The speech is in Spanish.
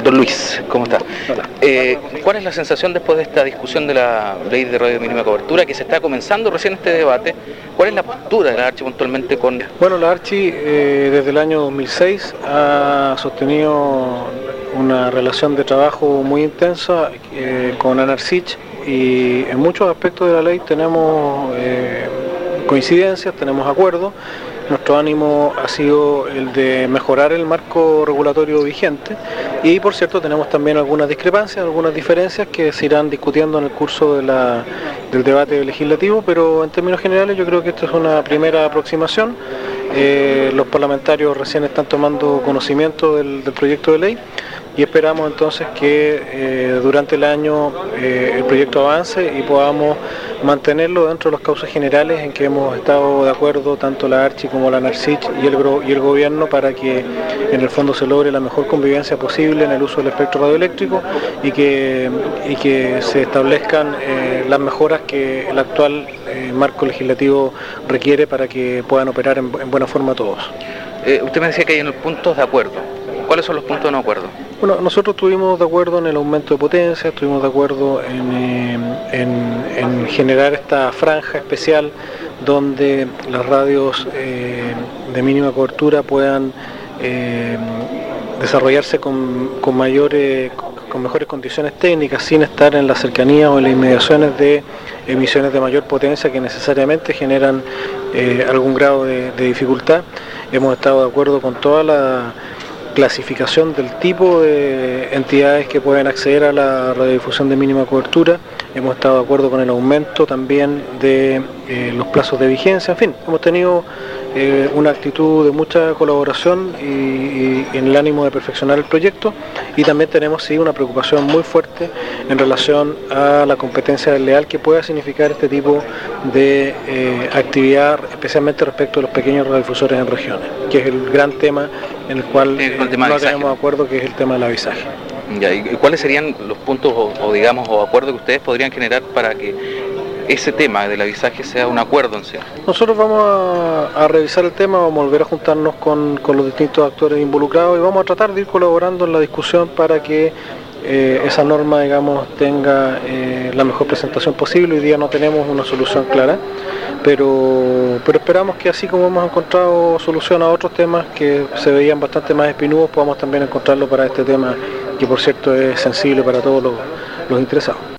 Don Luis, ¿cómo está? Hola. ¿Cuál es la sensación después de esta discusión de la ley de radio de mínima cobertura, que se está comenzando recién este debate? ¿Cuál es la postura de la Archi puntualmente con...? Bueno, la Archi desde el año 2006 ha sostenido una relación de trabajo muy intensa con ANARSICH, y en muchos aspectos de la ley tenemos coincidencias, tenemos acuerdos. Nuestro ánimo ha sido el de mejorar el marco regulatorio vigente, y por cierto tenemos también algunas discrepancias, algunas diferencias que se irán discutiendo en el curso del debate legislativo, pero en términos generales yo creo que esto es una primera aproximación. Los parlamentarios recién están tomando conocimiento del proyecto de ley, y esperamos entonces que durante el año el proyecto avance y podamos mantenerlo dentro de los cauces generales en que hemos estado de acuerdo tanto la Archi como la ANARSICH y el gobierno, para que en el fondo se logre la mejor convivencia posible en el uso del espectro radioeléctrico y que se establezcan las mejoras que el actual marco legislativo requiere para que puedan operar en buena forma todos. Usted me decía que hay puntos de acuerdo. ¿Cuáles son los puntos de no acuerdo? Bueno, nosotros estuvimos de acuerdo en el aumento de potencia, estuvimos de acuerdo en generar esta franja especial donde las radios de mínima cobertura puedan desarrollarse con mejores condiciones técnicas, sin estar en la cercanía o en las inmediaciones de emisiones de mayor potencia que necesariamente generan algún grado de dificultad. Hemos estado de acuerdo con toda la clasificación del tipo de entidades que pueden acceder a la radiodifusión de mínima cobertura. Hemos estado de acuerdo con el aumento también de los plazos de vigencia. En fin, hemos tenido una actitud de mucha colaboración y en el ánimo de perfeccionar el proyecto, y también tenemos sí una preocupación muy fuerte en relación a la competencia desleal que pueda significar este tipo de actividad, especialmente respecto a los pequeños radiodifusores en regiones, que es el gran tema en el cual no tenemos de acuerdo, que es el tema del avisaje. Ya, ¿y cuáles serían los puntos o acuerdos que ustedes podrían generar para que ese tema del avisaje sea un acuerdo en sí? Nosotros vamos a revisar el tema, vamos a volver a juntarnos con los distintos actores involucrados y vamos a tratar de ir colaborando en la discusión para que esa norma, digamos, tenga la mejor presentación posible. Hoy día no tenemos una solución clara, pero esperamos que, así como hemos encontrado solución a otros temas que se veían bastante más espinudos, podamos también encontrarlo para este tema, que por cierto es sensible para todos los interesados.